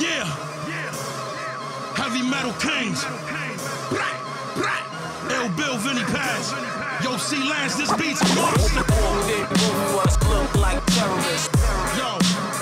Yeah. Heavy Metal Kings. Ill Bill, Vinny Paz. Yo, C-Lance, this beat's a monster. Was look like terrorists. Yo.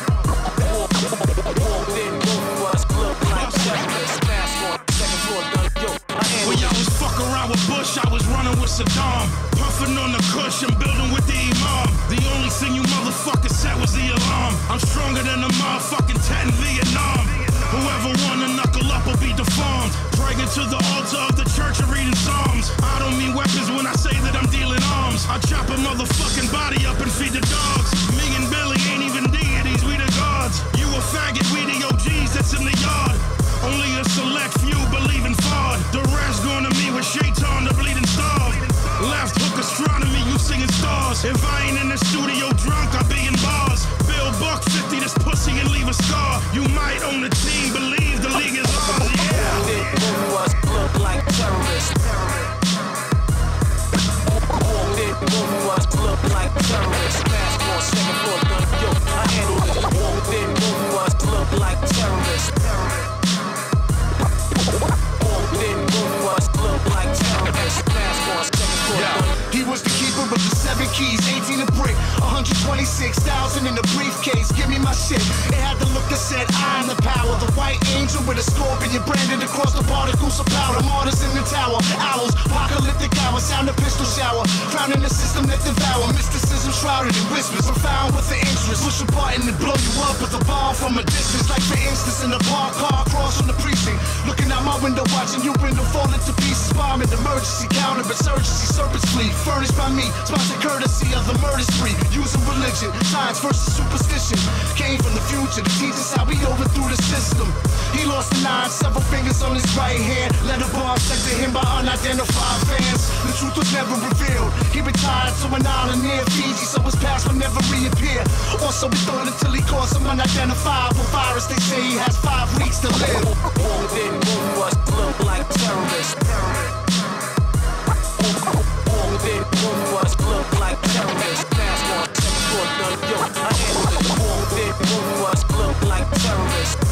Was look like terrorists. Fast one, second floor, done. Yo, when y'all was fuck around with Bush, I was running with Saddam. Puffing on the kush and building with the Imam. The only thing you motherfuckers said was the alarm. I'm stronger than a motherfucking 10 Vietnam. Whoever wanna knuckle up will be deformed. Praying to the altar of the church and reading psalms. I don't mean weapons when I say that I'm dealing arms. I chop a motherfucking body up and feed the dogs. Me and Billy ain't even deities, we the gods. You a faggot, we the OGs that's in the yard. Only a select few believe in fraud. The rest gonna meet with Shaitan, the bleeding starve. Left hook astronomy, you singing stars. If I ain't in the studio drunk, I be in bars. Bill Buck 50 this pussy and leave a scar. You might own the team, believe the league is ours, yeah. was look like terrorists. Was look like terrorists. Fast one, second floor, done. Yo, I handle it. Was look like terrorists. Was look like terrorists. Fast one, second floor, done. He was the keeper of the 7 keys, 18 a brick, 126,000 in the briefcase. Give me my shit. It had the look that said, I am the power. The white angel with a scorpion branded across the particles of powder. Martyrs in the tower, owls, apocalyptic hours, sound a pistol shower. Crowning the system that devour. Mysticism shrouded in whispers, profound with the interest. Push a button and blow you up with a bomb from a distance. Like for instance in a park car across from the precinct. Looking out my window, watching your window fall into pieces. Bombing, emergency, counter, insurgency, serpents flee. Furnished by me, sponsored courtesy of the murder spree. Using religion, science versus superstition. Came from the future to teach us how we overthrew the system. He lost the 9, several fingers on his right hand. Letter bomb sent to him by unidentified fans. The truth was never revealed. He retired to an island near Fiji, so his past would never reappear. Also, we thought until he caused some unidentifiable virus. They say he has 5 weeks to live. Was look like terrorists. Was look like terrorists. Fast one, second floor, done. Yo, I handle it. Was look like terrorists.